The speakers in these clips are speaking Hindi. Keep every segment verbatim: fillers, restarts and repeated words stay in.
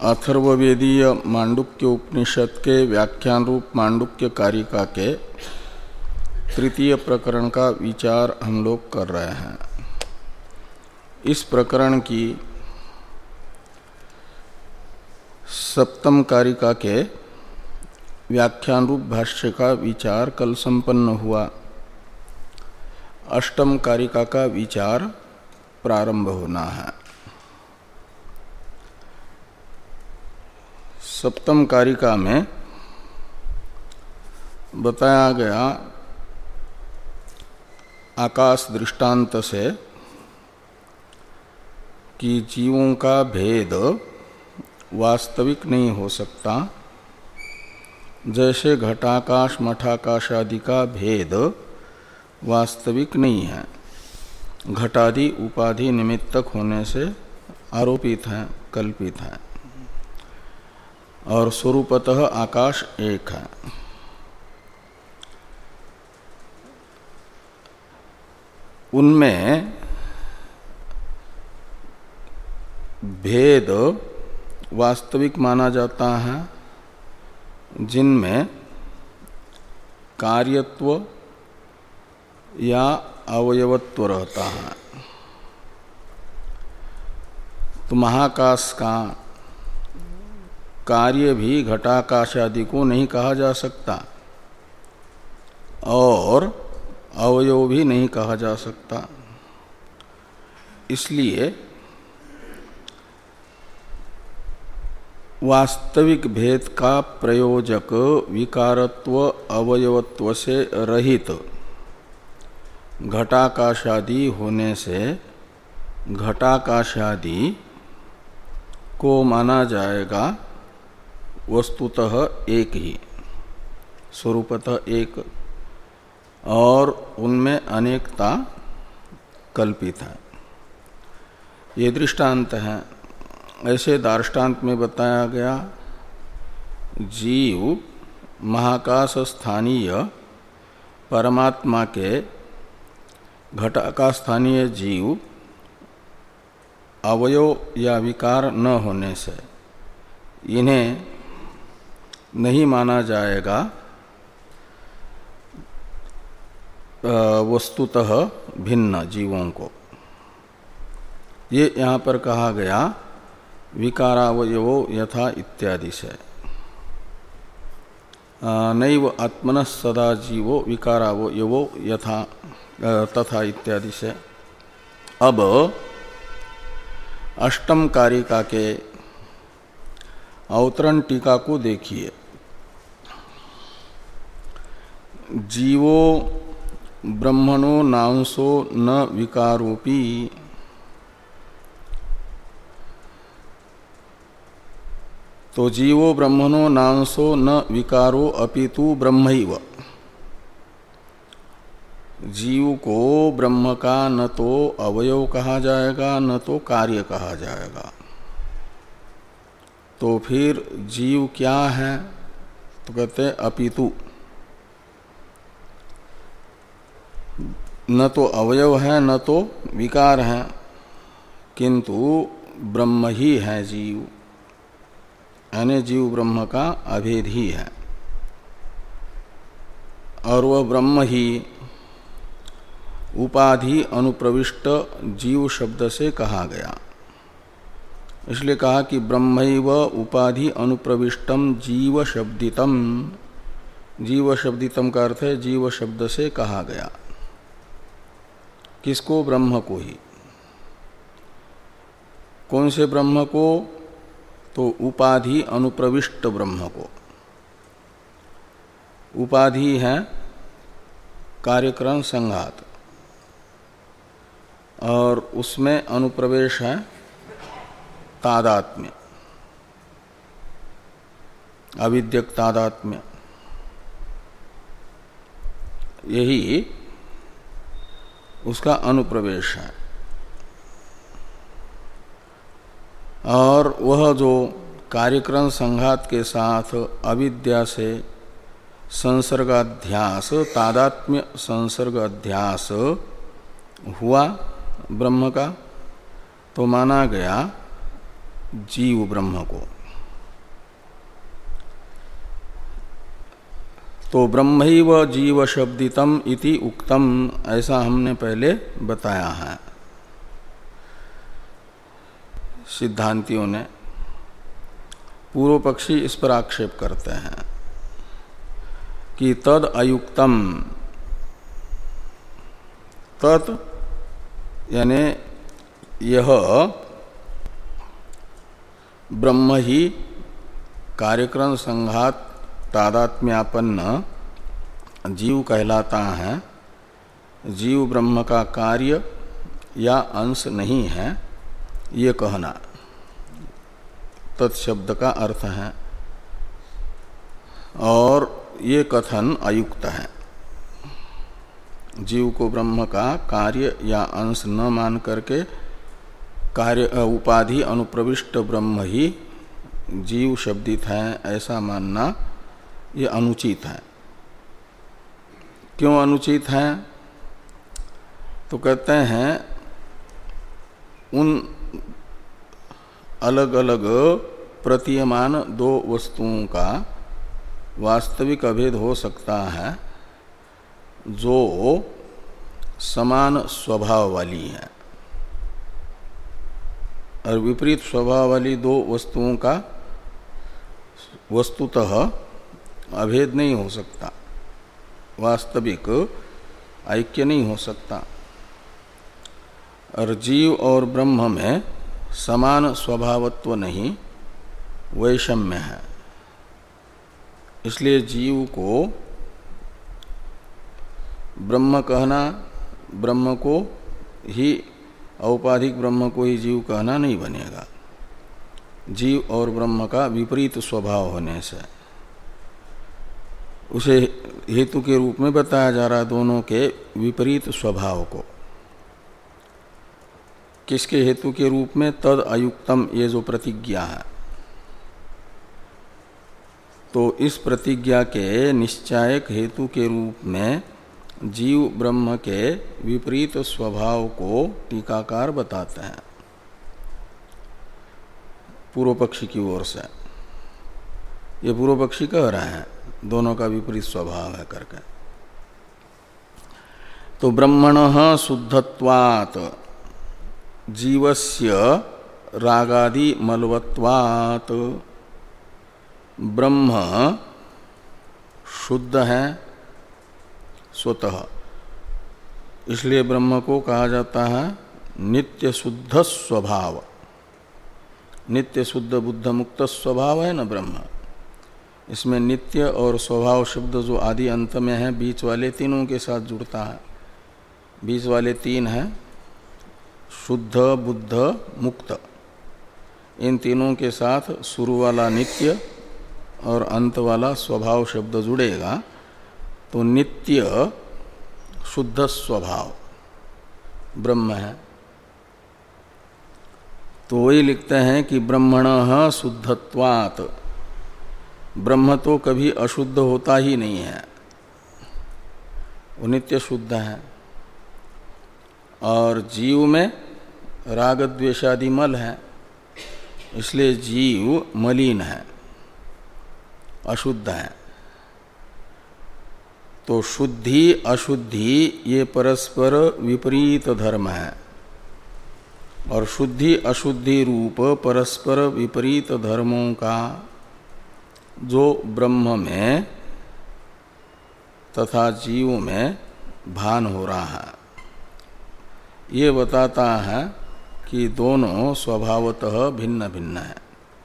अथर्ववेदीय मांडुक्य उपनिषद के व्याख्यान रूप मांडुक्य कारिका के तृतीय प्रकरण का विचार हम लोग कर रहे हैं। इस प्रकरण की सप्तम कारिका के व्याख्यान रूप भाष्य का विचार कल संपन्न हुआ। अष्टम कारिका का विचार प्रारंभ होना है। सप्तम कारिका में बताया गया आकाश दृष्टांत से कि जीवों का भेद वास्तविक नहीं हो सकता, जैसे घटाकाश मठाकाश आदि का भेद वास्तविक नहीं है, घटादि उपाधि निमित्तक होने से आरोपित हैं, कल्पित हैं, और स्वरूपतः आकाश एक है। उनमें भेद वास्तविक माना जाता है जिनमें कार्यत्व या अवयवत्व रहता है। तो महाकाश का कार्य भी घटाकाश आदि को नहीं कहा जा सकता और अवयव भी नहीं कहा जा सकता। इसलिए वास्तविक भेद का प्रयोजक विकारत्व अवयवत्व से रहित घटाकाशादि होने से घटाकाशादि को माना जाएगा वस्तुतः एक ही, स्वरूपतः एक, और उनमें अनेकता कल्पित है। ये दृष्टांत है। ऐसे दार्ष्टान्त में बताया गया जीव महाकाश स्थानीय परमात्मा के घटाकाश स्थानीय जीव अवयव या विकार न होने से इन्हें नहीं माना जाएगा वस्तुतः भिन्न जीवों को। ये यहाँ पर कहा गया विकारावयवो यथा इत्यादि से, नैव आत्मनः सदा जीवो विकारावयवो यथा तथा इत्यादि से। अब अष्टम कारिका के अवतरण टीका को देखिए। जीवो ब्रह्मणो नांसो न विकारोपि, तो जीवो ब्रह्मणो नांसो न विकारो अपितु ब्रह्मैव। जीव को ब्रह्म का न तो अवयव कहा जाएगा न तो कार्य कहा जाएगा। तो फिर जीव क्या है? तो कहते अपितु, न तो अवयव है न तो विकार है, किंतु ब्रह्म ही है जीव, यानी जीव ब्रह्म का अभेद ही है। और वह ब्रह्म ही उपाधि अनुप्रविष्ट जीव शब्द से कहा गया। इसलिए कहा कि ब्रह्मैव उपाधि अनुप्रविष्टम जीव शब्दितम। जीव शब्दितम का अर्थ है जीव शब्द से कहा गया। किसको? ब्रह्म को ही। कौन से ब्रह्म को? तो उपाधि अनुप्रविष्ट ब्रह्म को। उपाधि है कार्यक्रम संघात, और उसमें अनुप्रवेश है तादात्म्य, अविद्यक तादात्म्य। यही उसका अनुप्रवेश है। और वह जो कार्यक्रम संघात के साथ अविद्या से संसर्गाध्यास, तादात्म्य संसर्गाध्यास हुआ ब्रह्म का, तो माना गया जीव ब्रह्म को। तो ब्रह्मैव जीव शब्दितम इति उक्तम, ऐसा हमने पहले बताया है सिद्धांतियों ने। पूर्व पक्षी इस पर आक्षेप करते हैं कि तद अयुक्तम, तत् यानी यह ब्रह्म ही कार्यक्रम संघात तादात्म्यापन्न जीव कहलाता है, जीव ब्रह्म का कार्य या अंश नहीं है, ये कहना तत्शब्द का अर्थ है। और ये कथन अयुक्त है। जीव को ब्रह्म का कार्य या अंश न मान करके कार्य उपाधि अनुप्रविष्ट ब्रह्म ही जीव शब्दित है, ऐसा मानना ये अनुचित है। क्यों अनुचित है? तो कहते हैं उन अलग अलग प्रतीयमान दो वस्तुओं का वास्तविक अभेद हो सकता है जो समान स्वभाव वाली है, और विपरीत स्वभाव वाली दो वस्तुओं का वस्तुतः अभेद नहीं हो सकता, वास्तविक ऐक्य नहीं हो सकता। और जीव और ब्रह्म में समान स्वभावत्व नहीं, वैषम्य है। इसलिए जीव को ब्रह्म कहना, ब्रह्म को ही औपाधिक ब्रह्म को ही जीव कहना नहीं बनेगा, जीव और ब्रह्म का विपरीत स्वभाव होने से। उसे हेतु के रूप में बताया जा रहा है, दोनों के विपरीत स्वभाव को। किसके हेतु के रूप में? तद अयुक्तम, ये जो प्रतिज्ञा है। तो इस प्रतिज्ञा के निश्चायक हेतु के रूप में जीव ब्रह्म के विपरीत स्वभाव को टीकाकार बताते हैं पूर्व पक्षी की ओर से। ये पूर्व पक्षी कह रहे हैं दोनों का विपरीत स्वभाव है करके। तो ब्रह्मणः शुद्धत्वात् जीवस्य रागादि मलवत्वात्, ब्रह्म शुद्ध है स्वतः, इसलिए ब्रह्म को कहा जाता है नित्य शुद्ध स्वभाव। नित्य शुद्ध बुद्ध मुक्त स्वभाव है ना ब्रह्म, इसमें नित्य और स्वभाव शब्द जो आदि अंत में है, बीच वाले तीनों के साथ जुड़ता है। बीच वाले तीन हैं शुद्ध, बुद्ध, मुक्त। इन तीनों के साथ शुरू वाला नित्य और अंत वाला स्वभाव शब्द जुड़ेगा, तो नित्य शुद्ध स्वभाव ब्रह्म है। तो वही लिखते हैं कि ब्रह्मणः शुद्धत्वात्, ब्रह्म तो कभी अशुद्ध होता ही नहीं है, वो नित्य शुद्ध है। और जीव में राग द्वेषादि मल है, इसलिए जीव मलिन है, अशुद्ध है। तो शुद्धि अशुद्धि ये परस्पर विपरीत धर्म है, और शुद्धि अशुद्धि रूप परस्पर विपरीत धर्मों का जो ब्रह्म में तथा जीव में भान हो रहा है, ये बताता है कि दोनों स्वभावतः भिन्न भिन्न है।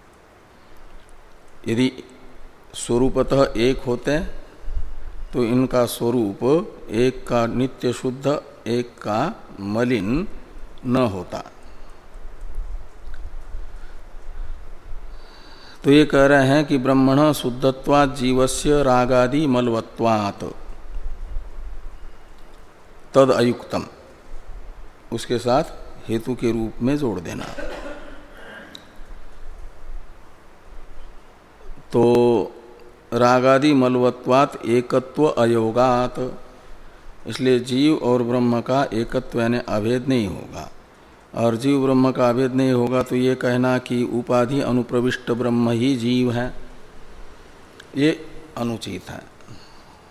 यदि स्वरूपतः एक होते तो इनका स्वरूप एक का नित्य शुद्ध, एक का मलिन न होता। तो ये कह रहे हैं कि ब्रह्मण शुद्धत्वात् जीवस्य रागादि मलवत्वात् तद अयुक्तम, उसके साथ हेतु के रूप में जोड़ देना। तो रागादि मलवत्वात् एकत्व अयोगात्, इसलिए जीव और ब्रह्म का एकत्व यानी अभेद नहीं होगा। और जीव ब्रह्म का अभेद नहीं होगा तो ये कहना कि उपाधि अनुप्रविष्ट ब्रह्म ही जीव है, ये अनुचित है।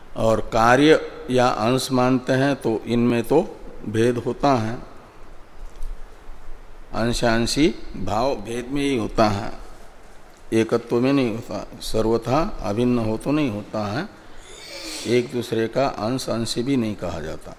और कार्य या अंश मानते हैं तो इनमें तो भेद होता है, अंशांशी भाव भेद में ही होता है, एकत्व में नहीं होता। सर्वथा अभिन्न हो तो नहीं होता है, एक दूसरे का अंश अंश भी नहीं कहा जाता।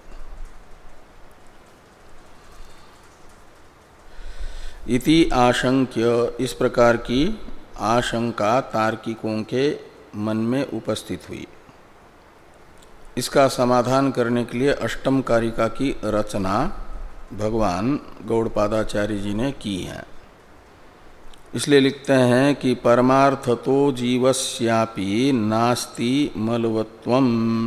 इति आशंक्य, इस प्रकार की आशंका तार्किकों के मन में उपस्थित हुई। इसका समाधान करने के लिए अष्टम कारिका की रचना भगवान गौड़पादाचार्य जी ने की है। इसलिए लिखते हैं कि परमार्थतो जीवस्यापि नास्ति मलवत्वम,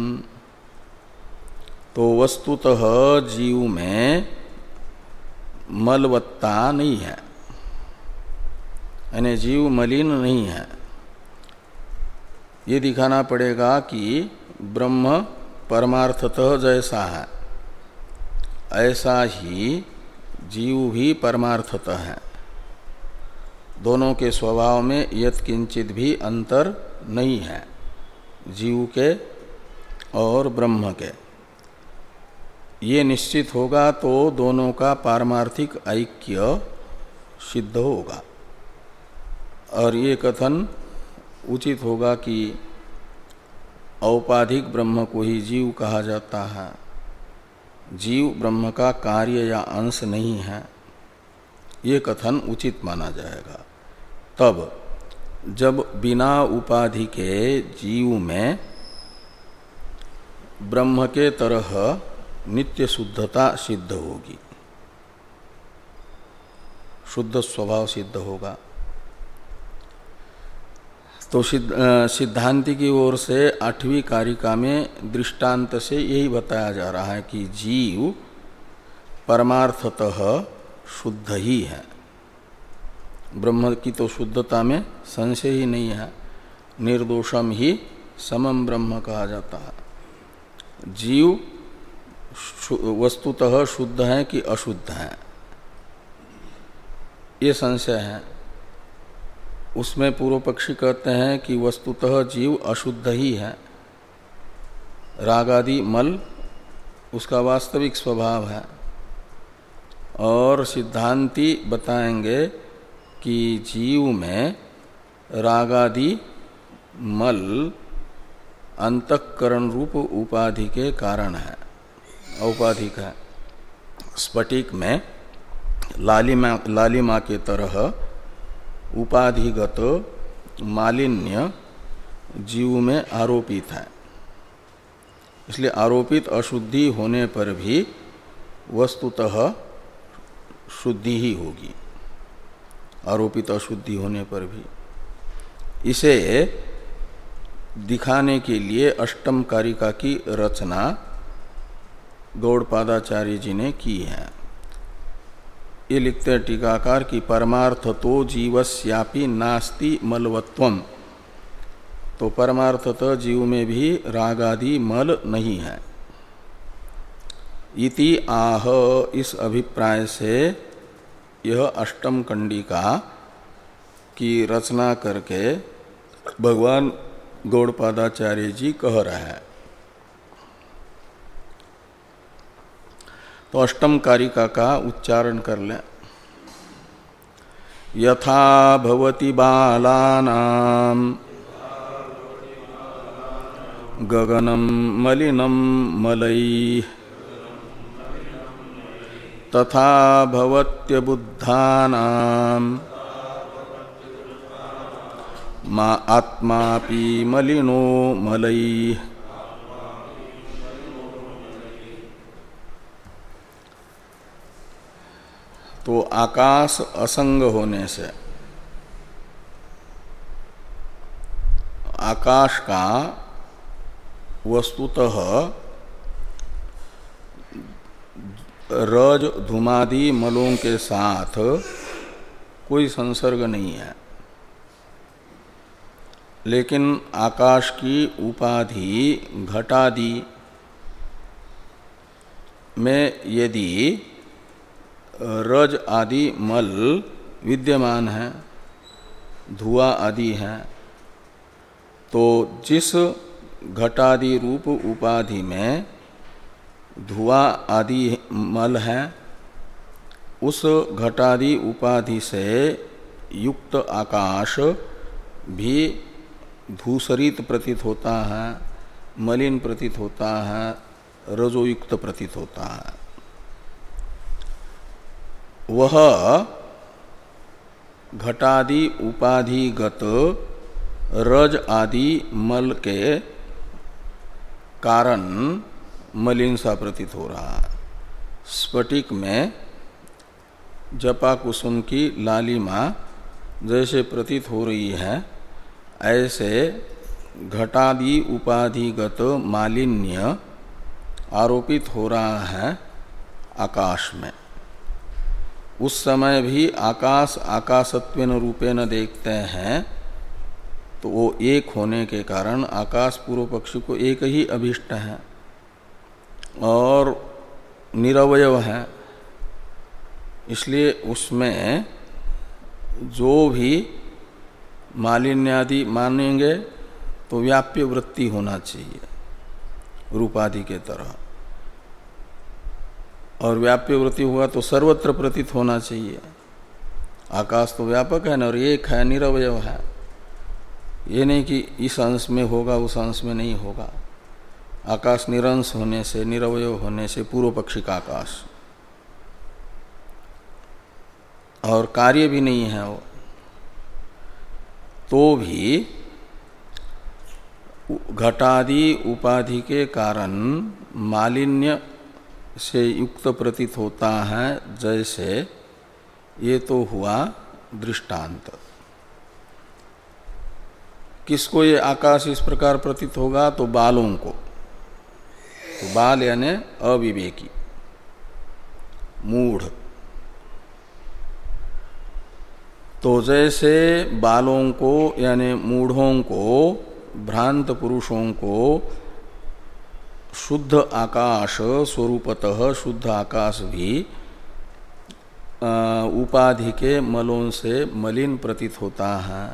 तो वस्तुतः जीव में मलवत्ता नहीं है, यानी जीव मलिन नहीं है। ये दिखाना पड़ेगा कि ब्रह्म परमार्थतः जैसा है ऐसा ही जीव भी परमार्थतः है। दोनों के स्वभाव में यत् किंचित भी अंतर नहीं है, जीव के और ब्रह्म के। ये निश्चित होगा तो दोनों का पारमार्थिक ऐक्य सिद्ध होगा। और ये कथन उचित होगा कि औपाधिक ब्रह्म को ही जीव कहा जाता है, जीव ब्रह्म का कार्य या अंश नहीं है, ये कथन उचित माना जाएगा। तब जब बिना उपाधि के जीव में ब्रह्म के तरह नित्य शुद्धता सिद्ध होगी, शुद्ध स्वभाव सिद्ध होगा। तो सिद्धांति की ओर से आठवीं कारिका में दृष्टांत से यही बताया जा रहा है कि जीव परमार्थतः शुद्ध ही है, ब्रह्म की तो शुद्धता में संशय ही नहीं है, निर्दोषम ही समम ब्रह्म कहा जाता है। जीव वस्तुतः शुद्ध है कि अशुद्ध है, ये संशय है। उसमें पूर्व पक्षी कहते हैं कि वस्तुतः जीव अशुद्ध ही है, रागादि मल उसका वास्तविक स्वभाव है। और सिद्धांती बताएंगे कि जीव में रागादि मल अंतःकरण रूप उपाधि के कारण है, औपाधिक है। स्फटिक में लालिमा लालिमा के तरह उपाधिगत मालिन्य जीव में आरोपित है, इसलिए आरोपित अशुद्धि होने पर भी वस्तुतः शुद्धि ही होगी, आरोपित अशुद्धि होने पर भी। इसे दिखाने के लिए अष्टम कारिका की रचना गौड़पादाचार्य जी ने की है। ये लिखते हैं टीकाकार कि परमार्थ तो जीवस्यापि नास्ति मलवत्वम, तो परमार्थतः जीव में भी रागादि मल नहीं है। इति आह, इस अभिप्राय से यह अष्टम कंडिका की रचना करके भगवान गौड़पादाचार्य जी कह रहे हैं। तो अष्टम कारिका का उच्चारण कर लें। यथा भवति बालानां गगनं मलिनं मलैः तथा भवत्यबुद्धानां मा आत्मापि मलिनो मलैः। तो आकाश असंग होने से आकाश का वस्तुतः रज धूमादि मलों के साथ कोई संसर्ग नहीं है, लेकिन आकाश की उपाधि घटादि में यदि रज आदि मल विद्यमान है, धुआं आदि है, तो जिस घटादि रूप उपाधि में धुआं आदि मल है, उस घटादि उपाधि से युक्त आकाश भी धूसरित प्रतीत होता है, मलिन प्रतीत होता है, रजोयुक्त प्रतीत होता है। वह घटादि उपाधिगत रज आदि मल के कारण मलिन सा प्रतीत हो रहा है। स्फटिक में जपा कुसुम की लालिमा जैसे प्रतीत हो रही है, ऐसे घटादि उपाधिगत मालिन्य आरोपित हो रहा है आकाश में। उस समय भी आकाश आकाशत्वेन रूपेण देखते हैं, तो वो एक होने के कारण आकाश पूर्व पक्षी को एक ही अभिष्ट है और निरवयव है। इसलिए उसमें जो भी मालिन्यादि मानेंगे तो व्याप्य वृत्ति होना चाहिए रूपादि के तरह, और व्याप्य वृत्ति हुआ तो सर्वत्र प्रतीत होना चाहिए। आकाश तो व्यापक है न, और एक है, निरवयव है। ये नहीं कि इस अंश में होगा उस अंश में नहीं होगा। आकाश निरंश होने से, निरवयव होने से पूर्व पक्षी का आकाश, और कार्य भी नहीं है वो, तो भी घटादि उपाधि के कारण मालिन्य से युक्त प्रतीत होता है। जैसे ये तो हुआ दृष्टांत। किसको ये आकाश इस प्रकार प्रतीत होगा? तो बालों को। तो बाल यानी अविवेकी, मूढ़। तो जैसे बालों को यानी मूढ़ों को, भ्रांत पुरुषों को शुद्ध आकाश, स्वरूपतः शुद्ध आकाश भी उपाधि के मलों से मलिन प्रतीत होता है,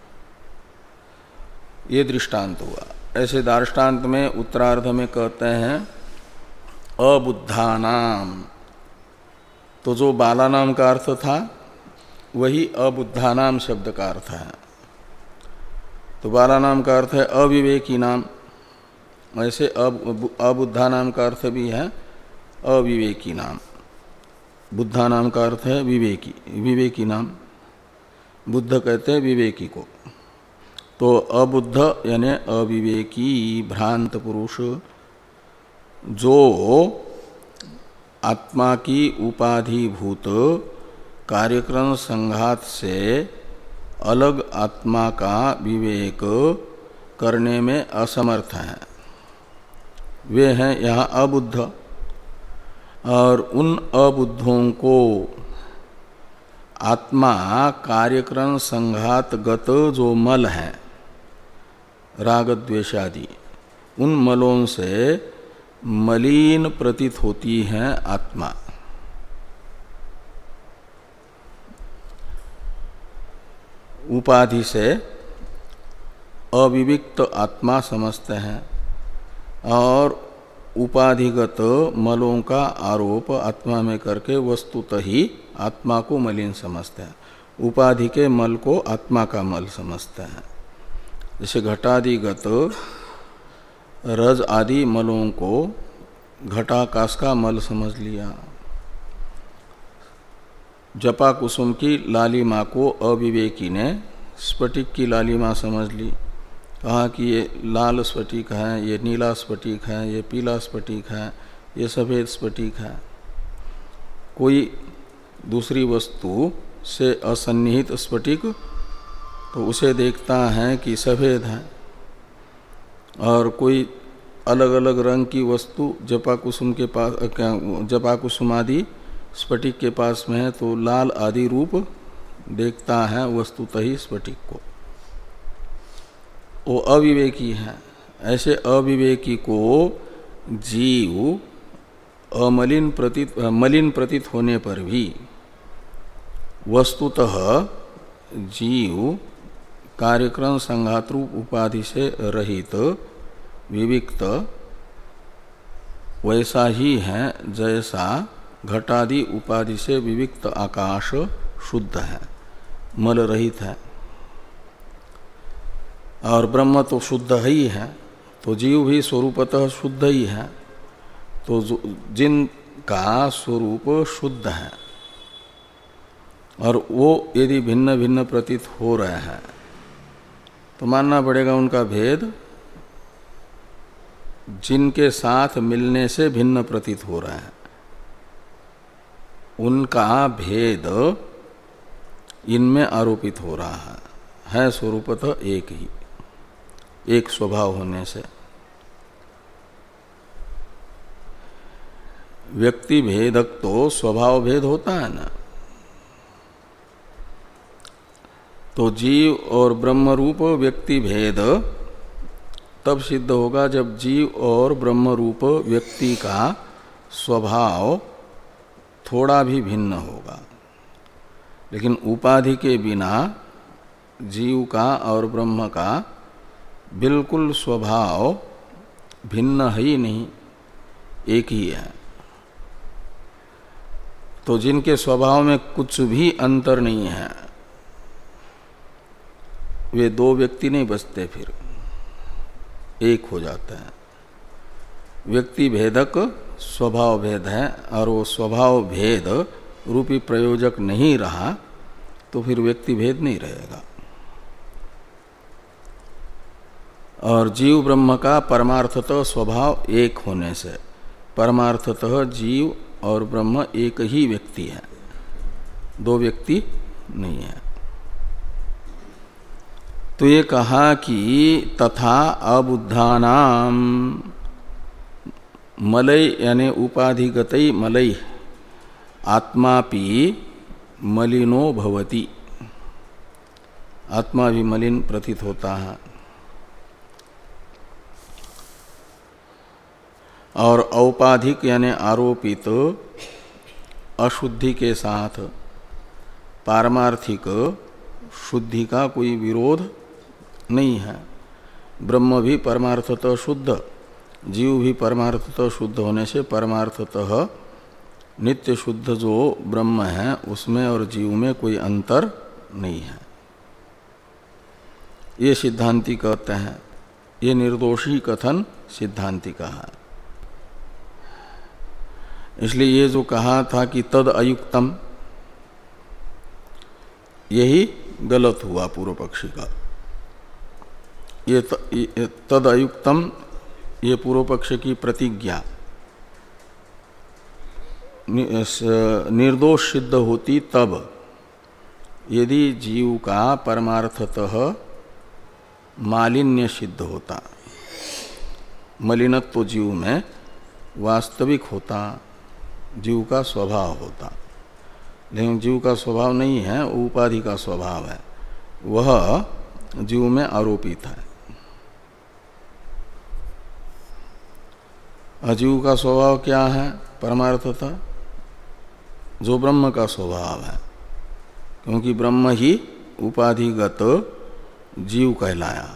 ये दृष्टांत हुआ। ऐसे दार्ष्टान्त में उत्तरार्ध में कहते हैं अबुद्धानाम। तो जो बालानाम का अर्थ था वही अबुद्धानाम शब्द का अर्थ है। तो बालानाम का अर्थ है अविवेकी नाम, ऐसे अबुद्धा नाम का अर्थ भी है अविवेकी नाम। बुद्धा नाम का अर्थ है विवेकी, विवेकी नाम। बुद्ध कहते हैं विवेकी को। तो अबुद्ध यानी अविवेकी भ्रांत पुरुष, जो आत्मा की उपाधिभूत कार्यक्रम संघात से अलग आत्मा का विवेक करने में असमर्थ हैं, वे हैं यहाँ अबुद्ध। और उन अबुद्धों को आत्मा कार्यक्रम संघातगत जो मल है, राग द्वेषादि, उन मलों से मलिन प्रतीत होती है आत्मा। उपाधि से अविविक्त आत्मा समझते हैं, और उपाधिगत मलों का आरोप आत्मा में करके वस्तुतः ही आत्मा को मलिन समझते हैं। उपाधि के मल को आत्मा का मल समझते हैं। जैसे घटादिगत रज आदि मलों को घटाकाश का मल समझ लिया। जपा कुसुम की लालिमा को अविवेकी ने स्फटिक की लालिमा समझ ली। कहा कि ये लाल स्फटिक है, ये नीला स्फटिक है, ये पीला स्फटिक है, ये सफ़ेद स्फटिक है। कोई दूसरी वस्तु से असन्निहित स्फटिक तो उसे देखता है कि सफ़ेद है, और कोई अलग अलग रंग की वस्तु जपा कुसुम के पास, जपा कुसुम आदि स्फटिक के पास में है तो लाल आदि रूप देखता है वस्तुतः ही स्फटिक को। वो अविवेकी है। ऐसे अविवेकी को जीव अमलिन प्रतीत मलिन प्रतीत होने पर भी वस्तुतः जीव कार्यक्रम संघात रूप उपाधि से रहित विविक्त वैसा ही है जैसा घटादि उपाधि से विविक्त आकाश शुद्ध है, मल रहित है। और ब्रह्म तो शुद्ध ही है, तो जीव भी स्वरूपतः शुद्ध ही है। तो जिनका स्वरूप शुद्ध है और वो यदि भिन्न भिन्न प्रतीत हो रहे हैं तो मानना पड़ेगा उनका भेद जिनके साथ मिलने से भिन्न प्रतीत हो रहा है, उनका भेद इनमें आरोपित हो रहा है, है स्वरूपतः एक ही, एक स्वभाव होने से। व्यक्ति भेदक तो स्वभाव भेद होता है ना। तो जीव और ब्रह्म रूप व्यक्ति भेद तब सिद्ध होगा जब जीव और ब्रह्म रूप व्यक्ति का स्वभाव थोड़ा भी भिन्न होगा। लेकिन उपाधि के बिना जीव का और ब्रह्म का बिल्कुल स्वभाव भिन्न ही नहीं, एक ही है। तो जिनके स्वभाव में कुछ भी अंतर नहीं है वे दो व्यक्ति नहीं बचते, फिर एक हो जाता है। व्यक्ति भेदक स्वभाव भेद है और वो स्वभाव भेद रूपी प्रयोजक नहीं रहा तो फिर व्यक्ति भेद नहीं रहेगा। और जीव ब्रह्म का परमार्थतः स्वभाव एक होने से परमार्थतः जीव और ब्रह्म एक ही व्यक्ति है, दो व्यक्ति नहीं है। तो ये कहा कि तथा अबुद्धानाम मलय यानी उपाधिगतई मलय आत्मापि मलिनो भवति, आत्मा भी मलिन प्रतीत होता है। और औपाधिक यानी आरोपित अशुद्धि के साथ पारमार्थिक शुद्धि का कोई विरोध नहीं है। ब्रह्म भी परमार्थतः शुद्ध, जीव भी परमार्थतः शुद्ध होने से परमार्थतः नित्य शुद्ध जो ब्रह्म है उसमें और जीव में कोई अंतर नहीं है, ये सिद्धांति कहते हैं। ये निर्दोषी कथन सिद्धांति का है। इसलिए ये जो कहा था कि तद अयुक्तम, यही गलत हुआ पूर्व पक्षी का। ये तद अयुक्तम ये पूर्व पक्ष की प्रतिज्ञा निर्दोष सिद्ध होती तब यदि जीव का परमार्थतः मालिन्य सिद्ध होता, मलिनत्व जीव में वास्तविक होता, जीव का स्वभाव होता। लेकिन जीव का स्वभाव नहीं है, वो उपाधि का स्वभाव है, वह जीव में आरोपित है। अजीव का स्वभाव क्या है? परमार्थतः जो ब्रह्म का स्वभाव है, क्योंकि ब्रह्म ही उपाधिगत जीव कहलाया।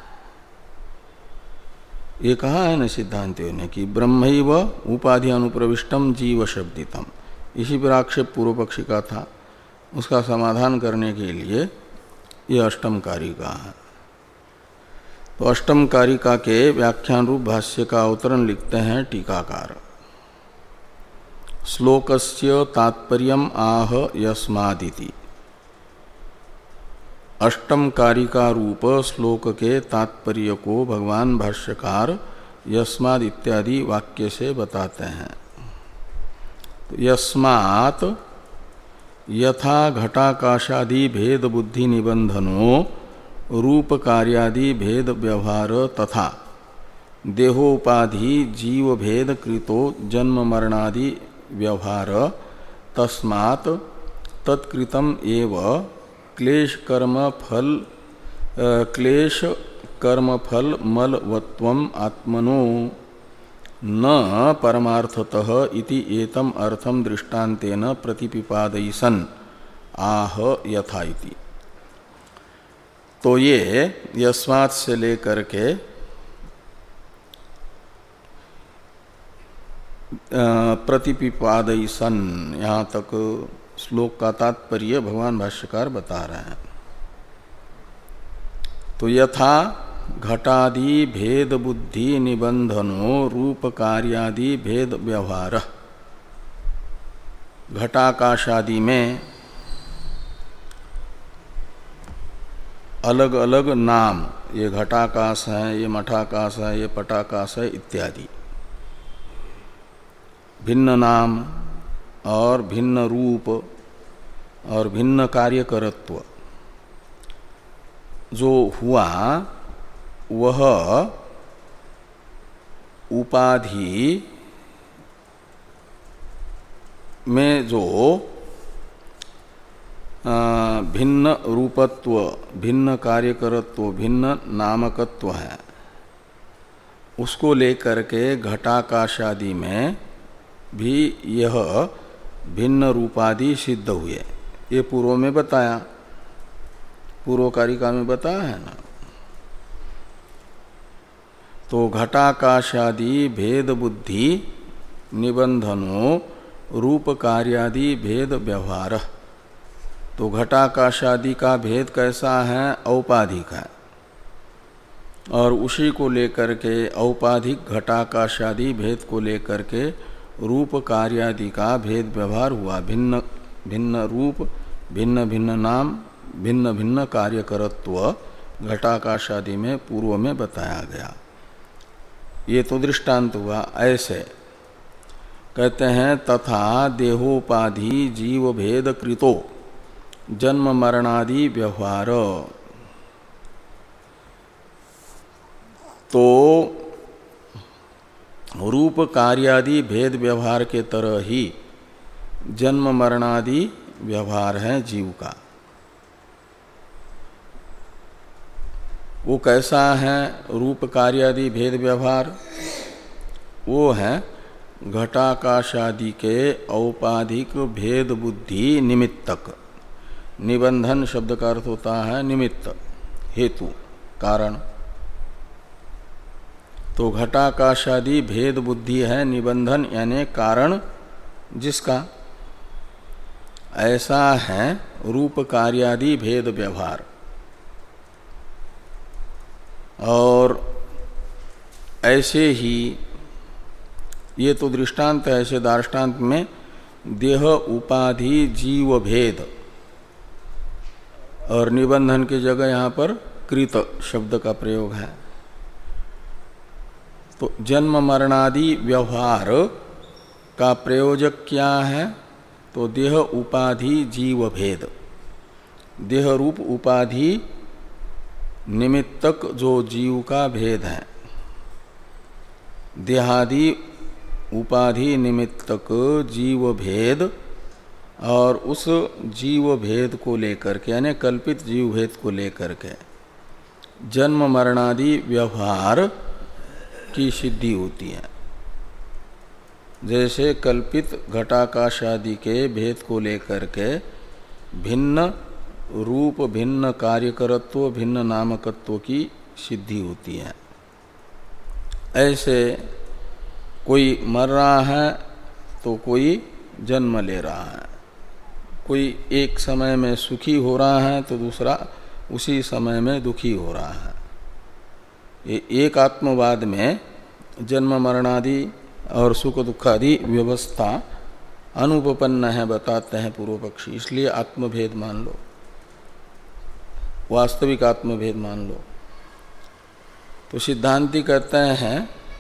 ये कहा है न सिद्धांतियों ने कि ब्रह्मैव उपाधि अनुप्रविष्टम जीव शब्दितम। इसी पर आक्षेप पूर्व पक्षी का था, उसका समाधान करने के लिए ये अष्टम कारिका है। तो अष्टम कारिका के व्याख्यान रूप भाष्य का अवतरण लिखते हैं टीकाकार। श्लोकस्य तात्पर्यम आह यस्मादिति। अष्टम कारिका रूप श्लोक के तात्पर्य को भगवान भाष्यकार यस्माद् इत्यादि वाक्य से बताते हैं। तो यस्मात् यथा घटाकाशादि भेद बुद्धि निबंधनो रूप कार्यादि भेद व्यवहार तथा देहोपाधि जीव भेद कृतो जन्म मरणादि व्यवहार तस्मात् तत्कृतम एव क्लेश कर्म फल क्लेश कर्म फल मलवत्वम आत्मनो न परमार्थतः इति एतम अर्थम दृष्टान्तेन प्रतिपिपादयिसन आह यथा इति। तो ये यस्मात् से लेकर के प्रतिपिपादय सन, यहाँ तक श्लोक का तात्पर्य भगवान भाष्यकार बता रहे हैं। तो यथा घटादि भेद बुद्धि निबंधनो रूप कार्यादि भेद व्यवहार, घटाकाशादि में अलग अलग नाम, ये घटाकाश है, ये मठाकाश है, ये पटाकाश है इत्यादि, भिन्न नाम और भिन्न रूप और भिन्न कार्यकरत्व जो हुआ, वह उपाधि में जो भिन्न रूपत्व, भिन्न कार्यकरत्व, भिन्न नामकत्व है, उसको लेकर के घटाकाशादि में भी यह भिन्न रूपादि सिद्ध हुए। ये पूर्व में बताया, पूर्व कारिका में बताया है ना। तो घटाकाशादि भेद बुद्धि निबंधनो रूप कार्यादि भेद व्यवहार, तो घटाकाशादि का भेद कैसा है? औपाधिक है, और उसी को लेकर के औपाधिक घटाकाशादि भेद को लेकर के रूप कार्यादि का भेद व्यवहार हुआ। भिन्न भिन्न रूप, भिन्न भिन्न नाम, भिन्न भिन्न कार्यकरत्व घटाकाशादि में पूर्व में बताया गया। ये तो दृष्टांत हुआ। ऐसे कहते हैं तथा देहोपाधि जीव भेद कृतो जन्म मरणादि व्यवहार, तो रूप कार्यादि भेद व्यवहार के तरह ही जन्म मरणादि व्यवहार है जीव का। वो कैसा है रूप कार्यादि भेद व्यवहार? वो है घटाकाशादि के औपाधिक भेद बुद्धि निमित्तक। निबंधन शब्द का अर्थ होता है निमित्त, हेतु, कारण। तो घटाकाशादि भेद बुद्धि है निबंधन यानी कारण जिसका, ऐसा है रूप कार्यादि भेद व्यवहार। और ऐसे ही ये तो दृष्टांत है, ऐसे दार्ष्टान्त में देह उपाधि जीव भेद, और निबंधन की जगह यहाँ पर कृत शब्द का प्रयोग है। तो जन्म मरणादि व्यवहार का प्रयोजक क्या है? तो देह उपाधि जीव भेद, देह रूप उपाधि निमित्तक जो जीव का भेद है, देहादि उपाधि निमित्तक जीव भेद, और उस जीव भेद को लेकर के यानी कल्पित जीव भेद को लेकर के जन्म मरणादि व्यवहार की सिद्धि होती है। जैसे कल्पित घटाकाशादि के भेद को लेकर के भिन्न रूप, भिन्न कार्यकरत्व, भिन्न नामकत्व की सिद्धि होती है। ऐसे कोई मर रहा है तो कोई जन्म ले रहा है, कोई एक समय में सुखी हो रहा है तो दूसरा उसी समय में दुखी हो रहा है। ये एक आत्मवाद में जन्म मरणादि और सुख दुखादि व्यवस्था अनुपपन्न है, बताते हैं पूर्व पक्षी। इसलिए आत्मभेद मान लो, वास्तविक आत्मभेद मान लो। तो सिद्धांती कहते हैं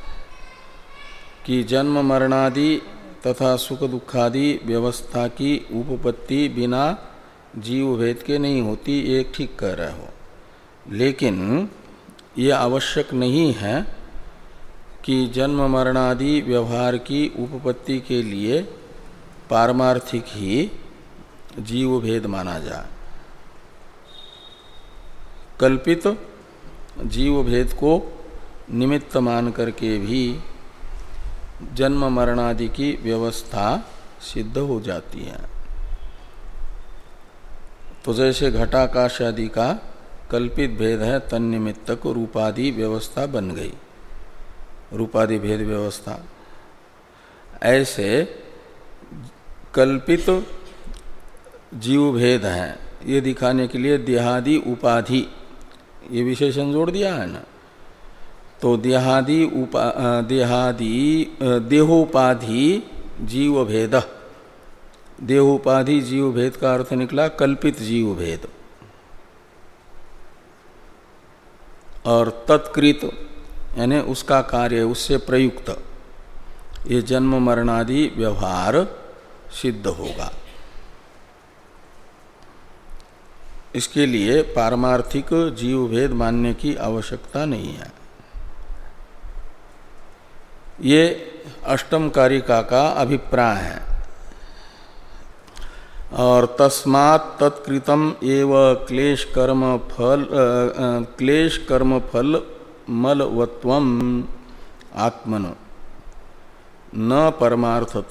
कि जन्म मरणादि तथा सुख दुखादि व्यवस्था की उपपत्ति बिना जीव भेद के नहीं होती, ये ठीक कह रहे हो। लेकिन ये आवश्यक नहीं है कि जन्म मरणादि व्यवहार की उपपत्ति के लिए पारमार्थिक ही जीव भेद माना जाए। कल्पित जीव भेद को निमित्त मान करके भी जन्म मरणादि की व्यवस्था सिद्ध हो जाती है। तो जैसे घटाकाश आदि का कल्पित भेद है, तन्निमित्तक रूपादि व्यवस्था बन गई, रूपादि भेद व्यवस्था। ऐसे कल्पित जीव भेद हैं, ये दिखाने के लिए देहादि उपाधि ये विशेषण जोड़ दिया है ना। तो देहादि उपा देहादि देहोपाधि जीव भेद, देहोपाधि जीव भेद का अर्थ निकला कल्पित जीव भेद। और तत्कृत यानी उसका कार्य, उससे प्रयुक्त ये जन्म मरणादि व्यवहार सिद्ध होगा। इसके लिए पारमार्थिक जीव भेद मानने की आवश्यकता नहीं है। ये अष्टम कारिका का अभिप्राय है। और तस्मात् तत्कृतम एव क्लेश कर्म फल क्लेश कर्म फल मलवत्वम आत्मन न परमार्थत।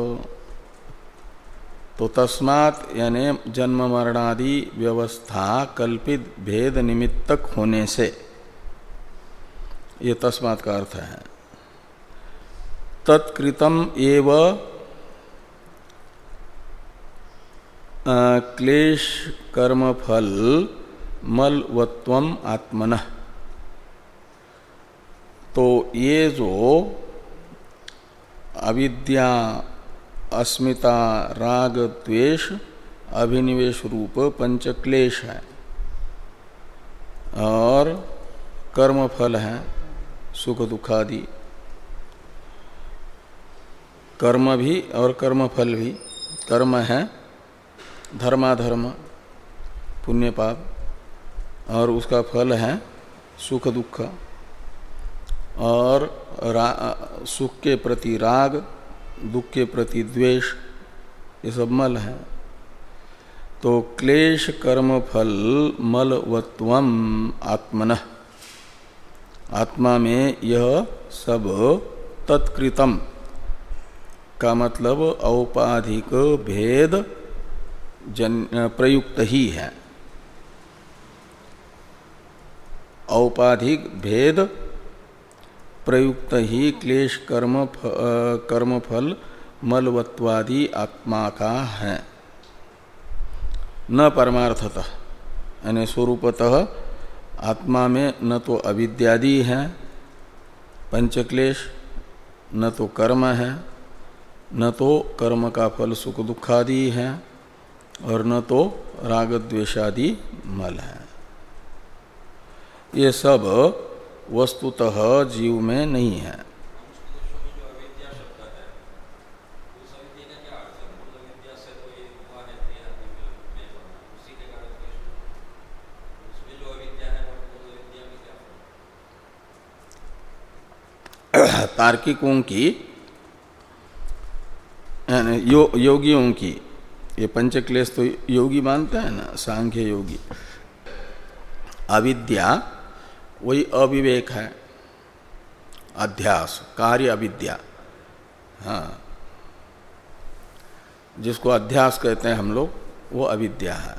तो तस्मात् यानी जन्म मरणादि व्यवस्था कल्पित भेद निमित्तक होने से, ये तस्मात् का अर्थ है। तत्कृतम एव क्लेश कर्म फल मलवत्वम आत्मनः। तो ये जो अविद्या, अस्मिता, राग, द्वेष, अभिनिवेश रूप पंचक्लेश है और कर्म फल है सुख दुखादि, कर्म भी और कर्म फल भी। कर्म है धर्माधर्म, पुण्य पाप, और उसका फल है सुख दुख। और सुख के प्रति राग, दुख के प्रति द्वेष, ये सब मल है। तो क्लेश कर्म फल मलवत्वम आत्मनः, आत्मा में यह सब तत्कृतम का मतलब औपाधिक भेद जन प्रयुक्त ही है। औपाधिक भेद प्रयुक्त ही क्लेश कर्म फ, कर्म फल मलवत्वादि आत्मा का है, न परमार्थतः यानी स्वरूपतः आत्मा में न तो अविद्यादि है पंचक्लेश, न तो कर्म है, न तो कर्म का फल सुख दुखादि है, और न तो राग द्वेषादि मल है। ये सब वस्तुतः जीव में नहीं है। तार्किकों की यो, योगियों की, ये पंचक्लेश तो योगी मानते हैं ना, सांख्य योगी। अविद्या वही अविवेक है, अध्यास, कार्य अविद्या, हाँ, जिसको अध्यास कहते हैं हम लोग, वो अविद्या है।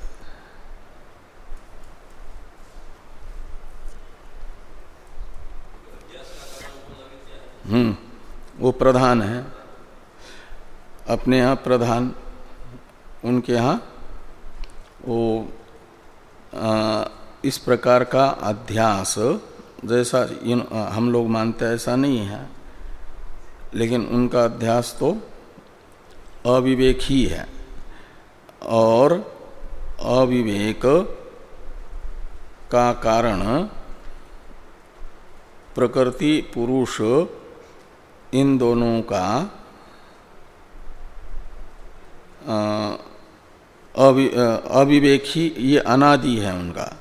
हम्म वो प्रधान है, अपने यहाँ प्रधान, उनके यहाँ वो आ, इस प्रकार का अध्यास जैसा इन, हम लोग मानते हैं ऐसा नहीं है, लेकिन उनका अध्यास तो अविवेक ही है। और अविवेक का कारण प्रकृति पुरुष इन दोनों का अवि, अविवेक ही, ये अनादि है उनका,